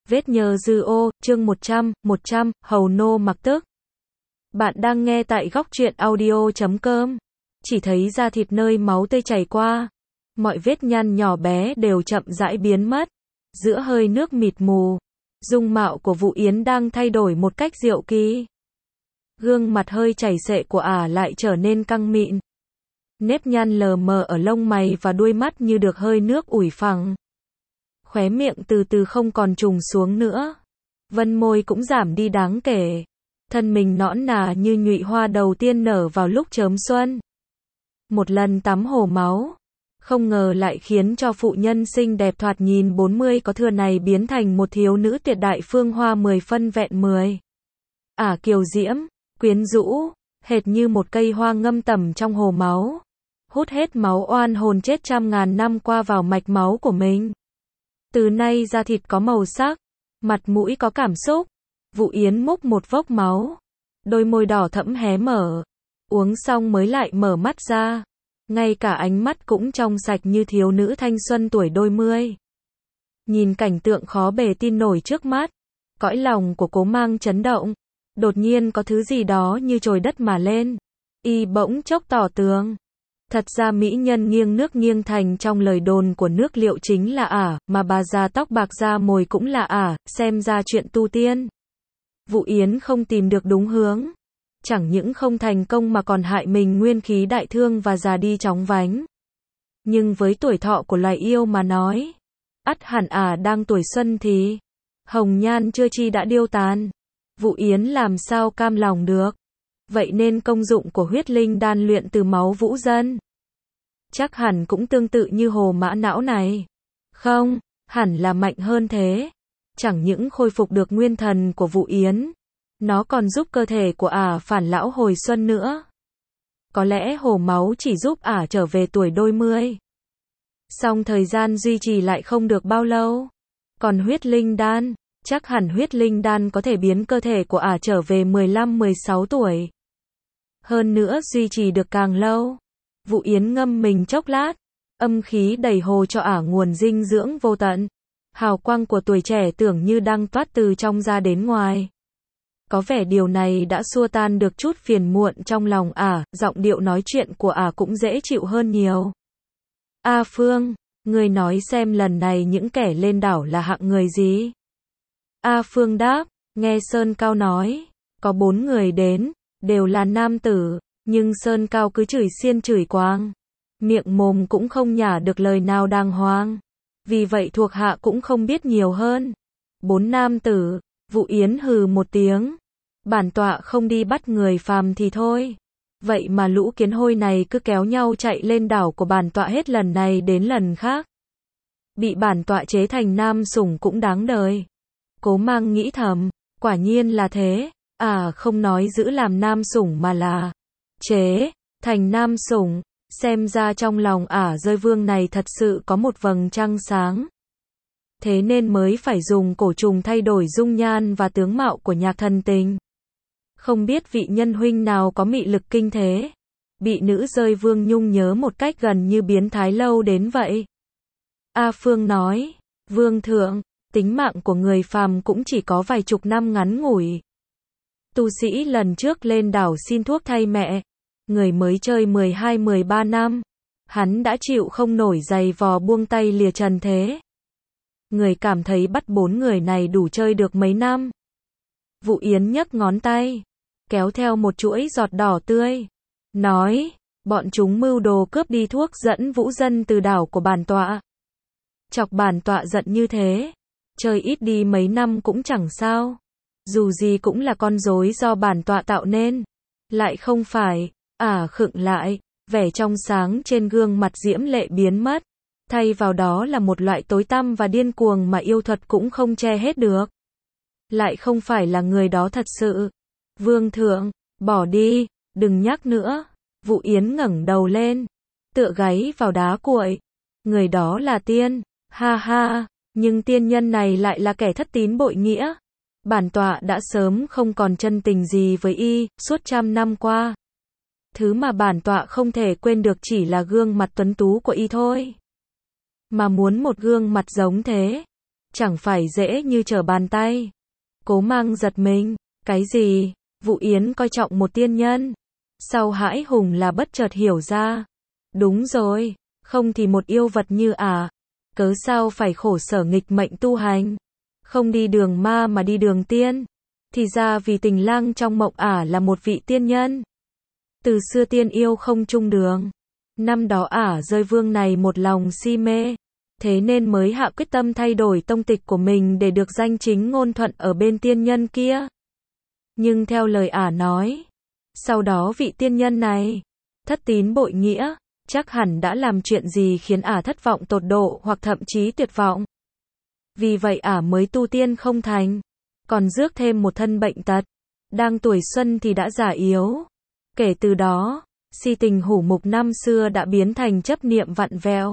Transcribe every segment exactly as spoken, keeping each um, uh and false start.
Vết nhơ dư ô, chương một trăm, một trăm, Hầu Nô mặc tức. Bạn đang nghe tại góc truyện audio chấm com. Chỉ thấy da thịt nơi máu tươi chảy qua. Mọi vết nhăn nhỏ bé đều chậm rãi biến mất. Giữa hơi nước mịt mù, dung mạo của Vũ Yến đang thay đổi một cách diệu kỳ. Gương mặt hơi chảy xệ của ả lại trở nên căng mịn. Nếp nhăn lờ mờ ở lông mày và đuôi mắt như được hơi nước ủi phẳng. Khóe miệng từ từ không còn trùng xuống nữa. Vân môi cũng giảm đi đáng kể. Thân mình nõn nà như nhụy hoa đầu tiên nở vào lúc chớm xuân. Một lần tắm hồ máu, không ngờ lại khiến cho phụ nhân xinh đẹp thoạt nhìn bốn mươi có thừa này biến thành một thiếu nữ tuyệt đại phương hoa mười phân vẹn mười. Ả kiều diễm, quyến rũ, hệt như một cây hoa ngâm tẩm trong hồ máu. Hút hết máu oan hồn chết trăm ngàn năm qua vào mạch máu của mình. Từ nay da thịt có màu sắc, mặt mũi có cảm xúc. Vũ Yến múc một vốc máu, đôi môi đỏ thẫm hé mở, uống xong mới lại mở mắt ra. Ngay cả ánh mắt cũng trong sạch như thiếu nữ thanh xuân tuổi đôi mươi. Nhìn cảnh tượng khó bề tin nổi trước mắt, cõi lòng của Cố Mang chấn động. Đột nhiên có thứ gì đó như trồi đất mà lên. Y bỗng chốc tỏ tường. Thật ra mỹ nhân nghiêng nước nghiêng thành trong lời đồn của nước Liệu chính là ả, mà bà già tóc bạc da mồi cũng là ả, xem ra chuyện tu tiên. Vũ Yến không tìm được đúng hướng. Chẳng những không thành công mà còn hại mình nguyên khí đại thương và già đi chóng vánh. Nhưng với tuổi thọ của loài yêu mà nói, ắt hẳn ả đang tuổi xuân thì hồng nhan chưa chi đã điêu tàn. Vũ Yến làm sao cam lòng được. Vậy nên công dụng của huyết linh đan luyện từ máu vũ dân chắc hẳn cũng tương tự như hồ mã não này. Không, hẳn là mạnh hơn thế. Chẳng những khôi phục được nguyên thần của Vũ Yến, nó còn giúp cơ thể của ả phản lão hồi xuân nữa. Có lẽ hồ máu chỉ giúp ả trở về tuổi đôi mươi. Song thời gian duy trì lại không được bao lâu. Còn huyết linh đan, chắc hẳn huyết linh đan có thể biến cơ thể của ả trở về mười lăm mười sáu tuổi. Hơn nữa duy trì được càng lâu. Vũ Yến ngâm mình chốc lát, âm khí đầy hồ cho ả nguồn dinh dưỡng vô tận. Hào quang của tuổi trẻ tưởng như đang toát từ trong ra đến ngoài. Có vẻ điều này đã xua tan được chút phiền muộn trong lòng ả, giọng điệu nói chuyện của ả cũng dễ chịu hơn nhiều. A Phương, người nói xem lần này những kẻ lên đảo là hạng người gì? A Phương đáp, nghe Sơn Cao nói, có bốn người đến, đều là nam tử, nhưng Sơn Cao cứ chửi xiên chửi quang. Miệng mồm cũng không nhả được lời nào đàng hoàng. Vì vậy thuộc hạ cũng không biết nhiều hơn. Bốn nam tử, Vũ Yến hừ một tiếng. Bản tọa không đi bắt người phàm thì thôi. Vậy mà lũ kiến hôi này cứ kéo nhau chạy lên đảo của bản tọa hết lần này đến lần khác. Bị bản tọa chế thành nam sủng cũng đáng đời. Cố Mang nghĩ thầm, quả nhiên là thế. À không nói giữ làm nam sủng mà là chế thành nam sủng. Xem ra trong lòng ả rơi vương này thật sự có một vầng trăng sáng. Thế nên mới phải dùng cổ trùng thay đổi dung nhan và tướng mạo của Nhạc Thần Tình. Không biết vị nhân huynh nào có mị lực kinh thế. Bị nữ rơi vương nhung nhớ một cách gần như biến thái lâu đến vậy. A Phương nói, vương thượng, tính mạng của người phàm cũng chỉ có vài chục năm ngắn ngủi. Tu sĩ lần trước lên đảo xin thuốc thay mẹ. Người mới chơi mười hai mười ba năm. Hắn đã chịu không nổi giày vò buông tay lìa trần thế. Người cảm thấy bắt bốn người này đủ chơi được mấy năm. Vũ Yến nhấc ngón tay, kéo theo một chuỗi giọt đỏ tươi. Nói, bọn chúng mưu đồ cướp đi thuốc dẫn vũ dân từ đảo của bản tọa. Chọc bản tọa giận như thế. Chơi ít đi mấy năm cũng chẳng sao. Dù gì cũng là con rối do bản tọa tạo nên. Lại không phải. Ả khựng lại, vẻ trong sáng trên gương mặt diễm lệ biến mất. Thay vào đó là một loại tối tăm và điên cuồng mà yêu thuật cũng không che hết được. Lại không phải là người đó thật sự. Vương thượng, bỏ đi, đừng nhắc nữa. Vũ Yến ngẩng đầu lên, tựa gáy vào đá cuội. Người đó là tiên, ha ha, nhưng tiên nhân này lại là kẻ thất tín bội nghĩa. Bản tọa đã sớm không còn chân tình gì với y, suốt trăm năm qua. Thứ mà bản tọa không thể quên được chỉ là gương mặt tuấn tú của y thôi. Mà muốn một gương mặt giống thế, chẳng phải dễ như trở bàn tay. Cố Mang giật mình, cái gì? Vụ Yến coi trọng một tiên nhân. Sau hãi hùng là bất chợt hiểu ra. Đúng rồi, không thì một yêu vật như ả, cớ sao phải khổ sở nghịch mệnh tu hành, không đi đường ma mà đi đường tiên. Thì ra vì tình lang trong mộng ả là một vị tiên nhân. Từ xưa tiên yêu không chung đường. Năm đó ả rơi vương này một lòng si mê, thế nên mới hạ quyết tâm thay đổi tông tịch của mình để được danh chính ngôn thuận ở bên tiên nhân kia. Nhưng theo lời ả nói, sau đó vị tiên nhân này thất tín bội nghĩa, chắc hẳn đã làm chuyện gì khiến ả thất vọng tột độ hoặc thậm chí tuyệt vọng. Vì vậy ả mới tu tiên không thành, còn rước thêm một thân bệnh tật, đang tuổi xuân thì đã già yếu. Kể từ đó, si tình hủ mục năm xưa đã biến thành chấp niệm vặn vẹo.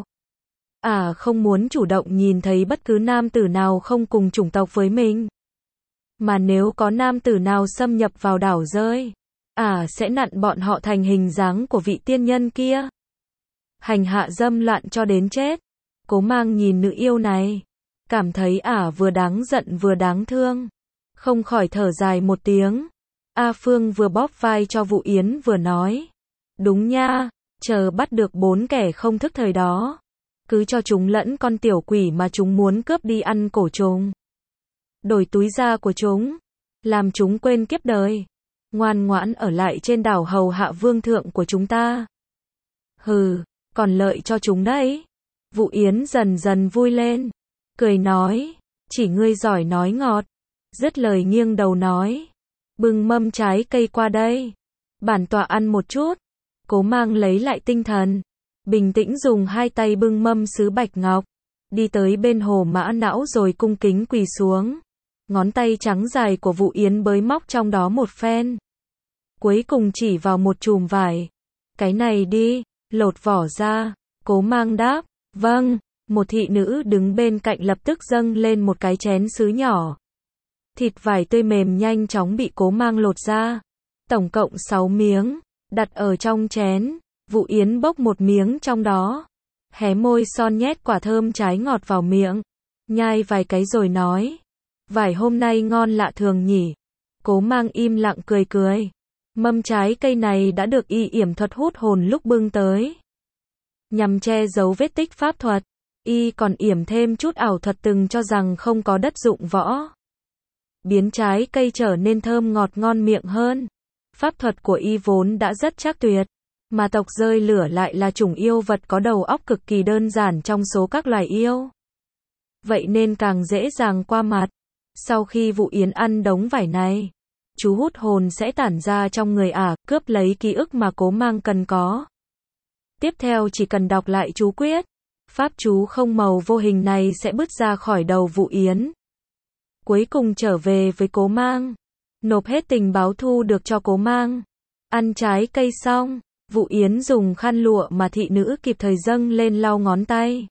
Ả không muốn chủ động nhìn thấy bất cứ nam tử nào không cùng chủng tộc với mình. Mà nếu có nam tử nào xâm nhập vào đảo rơi, ả sẽ nặn bọn họ thành hình dáng của vị tiên nhân kia. Hành hạ dâm loạn cho đến chết. Cố Mang nhìn nữ yêu này, cảm thấy ả vừa đáng giận vừa đáng thương. Không khỏi thở dài một tiếng. A Phương vừa bóp vai cho Vụ Yến vừa nói. Đúng nha, chờ bắt được bốn kẻ không thức thời đó, cứ cho chúng lẫn con tiểu quỷ mà chúng muốn cướp đi ăn cổ chúng. Đổi túi da của chúng, làm chúng quên kiếp đời. Ngoan ngoãn ở lại trên đảo hầu hạ vương thượng của chúng ta. Hừ, còn lợi cho chúng đấy. Vụ Yến dần dần vui lên, cười nói, chỉ ngươi giỏi nói ngọt. Dứt lời nghiêng đầu nói, bưng mâm trái cây qua đây, bản tọa ăn một chút. Cố Mang lấy lại tinh thần, bình tĩnh dùng hai tay bưng mâm sứ bạch ngọc, đi tới bên hồ mã não rồi cung kính quỳ xuống. Ngón tay trắng dài của Vụ Yến bới móc trong đó một phen, cuối cùng chỉ vào một chùm vải. Cái này đi, lột vỏ ra. Cố Mang đáp, vâng. Một thị nữ đứng bên cạnh lập tức dâng lên một cái chén sứ nhỏ. Thịt vải tươi mềm nhanh chóng bị Cố Mang lột ra. Tổng cộng sáu miếng, đặt ở trong chén. Vụ Yến bốc một miếng trong đó, hé môi son nhét quả thơm trái ngọt vào miệng, nhai vài cái rồi nói, vải hôm nay ngon lạ thường nhỉ. Cố Mang im lặng cười cười. Mâm trái cây này đã được y yểm thuật hút hồn lúc bưng tới, nhằm che giấu vết tích pháp thuật. Y còn yểm thêm chút ảo thuật từng cho rằng không có đất dụng võ, biến trái cây trở nên thơm ngọt ngon miệng hơn. Pháp thuật của y vốn đã rất chắc tuyệt, mà tộc rơi lửa lại là chủng yêu vật có đầu óc cực kỳ đơn giản trong số các loài yêu. Vậy nên càng dễ dàng qua mặt. Sau khi Vụ Yến ăn đống vải này, chú hút hồn sẽ tản ra trong người ả, cướp lấy ký ức mà Cố Mang cần có. Tiếp theo chỉ cần đọc lại chú quyết, pháp chú không màu vô hình này sẽ bứt ra khỏi đầu Vụ Yến. Cuối cùng trở về với Cố Mang, nộp hết tình báo thu được cho Cố Mang. Ăn trái cây xong, Vụ Yến dùng khăn lụa mà thị nữ kịp thời dâng lên lau ngón tay.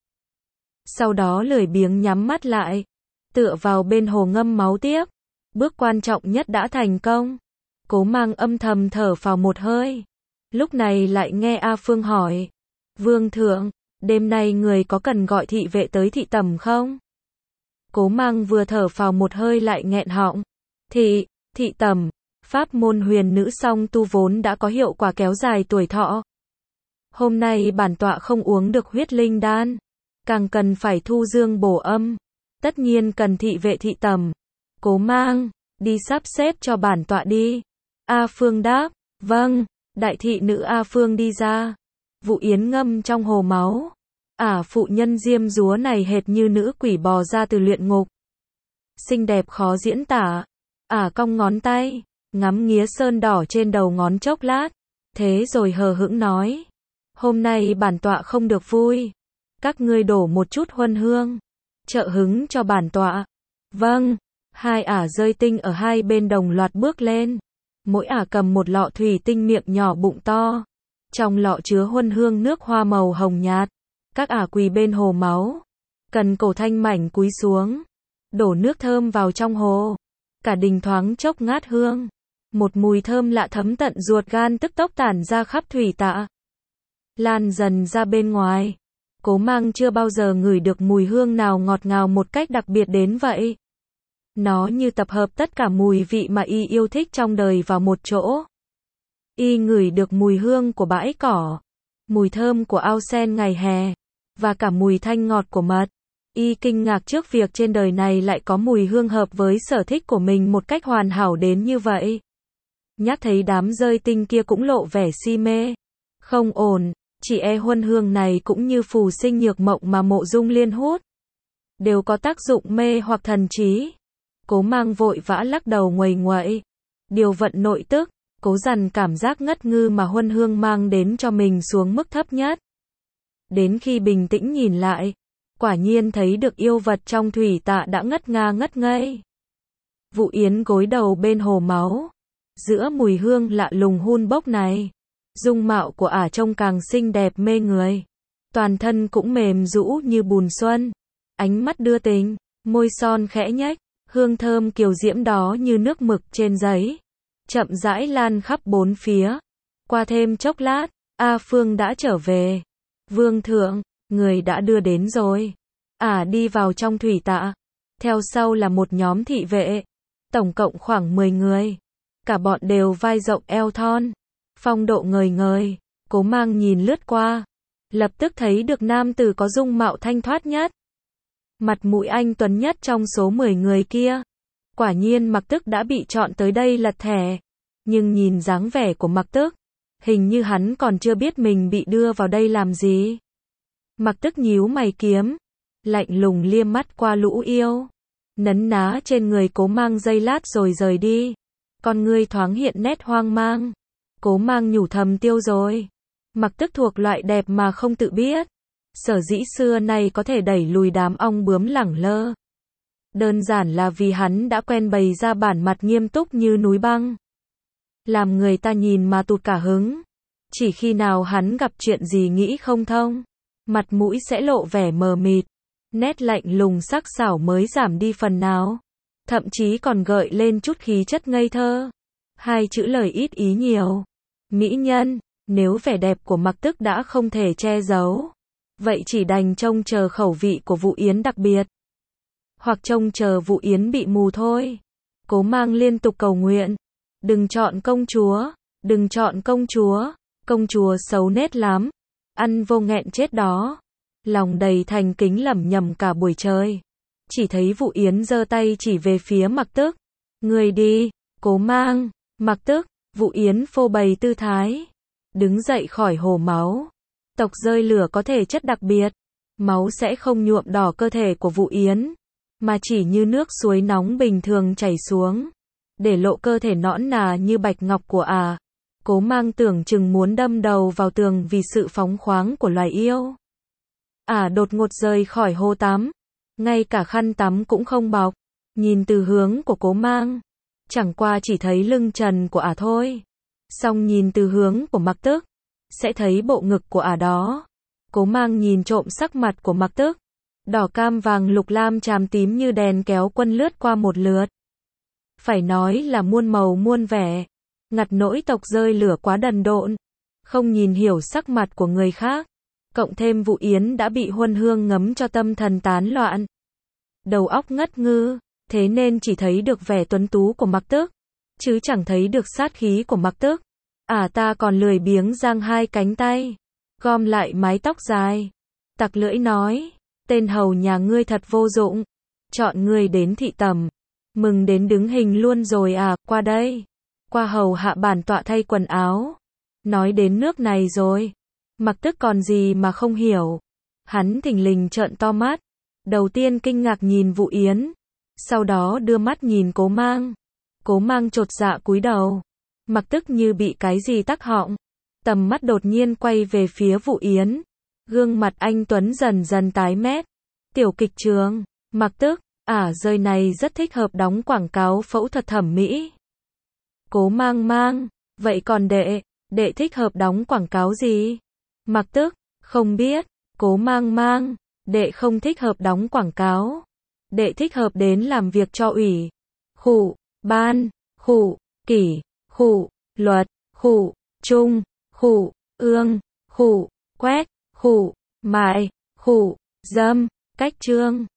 Sau đó lười biếng nhắm mắt lại, tựa vào bên hồ ngâm máu tiếp. Bước quan trọng nhất đã thành công. Cố Mang âm thầm thở phào một hơi. Lúc này lại nghe A Phương hỏi, Vương thượng, đêm nay người có cần gọi thị vệ tới thị tẩm không? Cố Mang vừa thở phào một hơi lại nghẹn họng. Thị, thị tẩm, pháp môn huyền nữ song tu vốn đã có hiệu quả kéo dài tuổi thọ. Hôm nay bản tọa không uống được huyết linh đan, càng cần phải thu dương bổ âm. Tất nhiên cần thị vệ thị tẩm. Cố Mang, đi sắp xếp cho bản tọa đi. A Phương đáp, vâng. Đại thị nữ A Phương đi ra. Vụ Yến ngâm trong hồ máu. Ả phụ nhân diêm dúa này hệt như nữ quỷ bò ra từ luyện ngục. Xinh đẹp khó diễn tả. Ả cong ngón tay, ngắm nghía sơn đỏ trên đầu ngón chốc lát, thế rồi hờ hững nói, hôm nay bản tọa không được vui, các ngươi đổ một chút huân hương, trợ hứng cho bản tọa. Vâng. Hai ả rơi tinh ở hai bên đồng loạt bước lên. Mỗi ả cầm một lọ thủy tinh miệng nhỏ bụng to. Trong lọ chứa huân hương nước hoa màu hồng nhạt. Các ả quỳ bên hồ máu. Cần cổ thanh mảnh cúi xuống. Đổ nước thơm vào trong hồ. Cả đình thoáng chốc ngát hương. Một mùi thơm lạ thấm tận ruột gan tức tốc tản ra khắp thủy tạ. Lan dần ra bên ngoài. Cố Mang chưa bao giờ ngửi được mùi hương nào ngọt ngào một cách đặc biệt đến vậy. Nó như tập hợp tất cả mùi vị mà y yêu thích trong đời vào một chỗ. Y ngửi được mùi hương của bãi cỏ, mùi thơm của ao sen ngày hè, và cả mùi thanh ngọt của mật. Y kinh ngạc trước việc trên đời này lại có mùi hương hợp với sở thích của mình một cách hoàn hảo đến như vậy. Nhắc thấy đám rơi tinh kia cũng lộ vẻ si mê. Không ổn, chỉ e huân hương này cũng như phù sinh nhược mộng mà Mộ Dung Liên hút. Đều có tác dụng mê hoặc thần trí. Cố Mang vội vã lắc đầu nguầy nguậy. Điều vận nội tức, cố dằn cảm giác ngất ngư mà huân hương mang đến cho mình xuống mức thấp nhất. Đến khi bình tĩnh nhìn lại, quả nhiên thấy được yêu vật trong thủy tạ đã ngất nga ngất ngây. Vụ Yến gối đầu bên hồ máu. Giữa mùi hương lạ lùng hun bốc này, dung mạo của ả trông càng xinh đẹp mê người. Toàn thân cũng mềm rũ như bùn xuân. Ánh mắt đưa tình, môi son khẽ nhếch, hương thơm kiều diễm đó như nước mực trên giấy. Chậm rãi lan khắp bốn phía. Qua thêm chốc lát, A Phương đã trở về. Vương thượng, người đã đưa đến rồi. Ả đi vào trong thủy tạ. Theo sau là một nhóm thị vệ. Tổng cộng khoảng mười người. Cả bọn đều vai rộng eo thon. Phong độ ngời ngời. Cố Mang nhìn lướt qua. Lập tức thấy được nam tử có dung mạo thanh thoát nhất. Mặt mũi anh tuấn nhất trong số mười người kia. Quả nhiên Mặc Tức đã bị chọn tới đây lật thẻ. Nhưng nhìn dáng vẻ của Mặc Tức, hình như hắn còn chưa biết mình bị đưa vào đây làm gì. Mặc Tức nhíu mày kiếm, lạnh lùng liếc mắt qua lũ yêu, nấn ná trên người Cố Mang giây lát rồi rời đi. Con ngươi thoáng hiện nét hoang mang. Cố Mang nhủ thầm tiêu rồi. Mặc Tức thuộc loại đẹp mà không tự biết. Sở dĩ xưa nay có thể đẩy lùi đám ong bướm lẳng lơ. Đơn giản là vì hắn đã quen bày ra bản mặt nghiêm túc như núi băng. Làm người ta nhìn mà tụt cả hứng. Chỉ khi nào hắn gặp chuyện gì nghĩ không thông, mặt mũi sẽ lộ vẻ mờ mịt. Nét lạnh lùng sắc sảo mới giảm đi phần nào. Thậm chí còn gợi lên chút khí chất ngây thơ. Hai chữ lời ít ý nhiều. Mỹ nhân, nếu vẻ đẹp của Mặc Tức đã không thể che giấu, vậy chỉ đành trông chờ khẩu vị của Vụ Yến đặc biệt. Hoặc trông chờ Vụ Yến bị mù thôi. Cố Mang liên tục cầu nguyện. Đừng chọn công chúa, đừng chọn công chúa, công chúa xấu nết lắm, ăn vô nghẹn chết đó. Lòng đầy thành kính lẩm nhẩm cả buổi trời. Chỉ thấy Vụ Yến giơ tay chỉ về phía Mặc Tức. Người đi, Cố Mang. Mặc Tức, Vụ Yến phô bày tư thái. Đứng dậy khỏi hồ máu. Tộc rơi lửa có thể chất đặc biệt. Máu sẽ không nhuộm đỏ cơ thể của Vụ Yến, mà chỉ như nước suối nóng bình thường chảy xuống, để lộ cơ thể nõn nà như bạch ngọc của ả. À. Cố Mang tưởng chừng muốn đâm đầu vào tường vì sự phóng khoáng của loài yêu. Ả à đột ngột rời khỏi hồ tắm. Ngay cả khăn tắm cũng không bọc. Nhìn từ hướng của Cố Mang, chẳng qua chỉ thấy lưng trần của ả à thôi. Xong nhìn từ hướng của Mặc Tức, sẽ thấy bộ ngực của ả à đó. Cố Mang nhìn trộm sắc mặt của Mặc Tức. Đỏ cam vàng lục lam chàm tím như đèn kéo quân lướt qua một lượt. Phải nói là muôn màu muôn vẻ. Ngặt nỗi tộc rơi lửa quá đần độn. Không nhìn hiểu sắc mặt của người khác. Cộng thêm Vụ Yến đã bị huân hương ngấm cho tâm thần tán loạn. Đầu óc ngất ngư. Thế nên chỉ thấy được vẻ tuấn tú của Mặc Tức, chứ chẳng thấy được sát khí của Mặc Tức. À ta còn lười biếng giang hai cánh tay, gom lại mái tóc dài. Tặc lưỡi nói. Tên hầu nhà ngươi thật vô dụng. Chọn ngươi đến thị tẩm. Mừng đến đứng hình luôn rồi à, qua đây. Qua hầu hạ bản tọa thay quần áo. Nói đến nước này rồi. Mặc Tức còn gì mà không hiểu. Hắn thình lình trợn to mắt. Đầu tiên kinh ngạc nhìn Vụ Yến. Sau đó đưa mắt nhìn Cố Mang. Cố Mang chột dạ cúi đầu. Mặc Tức như bị cái gì tắc họng. Tầm mắt đột nhiên quay về phía Vụ Yến. Gương mặt anh tuấn dần dần tái mét. Tiểu kịch trường. Mặc Tức, ả rơi này rất thích hợp đóng quảng cáo phẫu thuật thẩm mỹ. Cố Mang Mang, vậy còn đệ, đệ thích hợp đóng quảng cáo gì? Mặc Tức, không biết. Cố Mang Mang, đệ không thích hợp đóng quảng cáo. Đệ thích hợp đến làm việc cho ủy, khụ, ban, khụ, kỷ, khụ, luật, khụ, trung, khụ, ương, khụ, quét, khụ, mại, hủ, dâm, cách chương.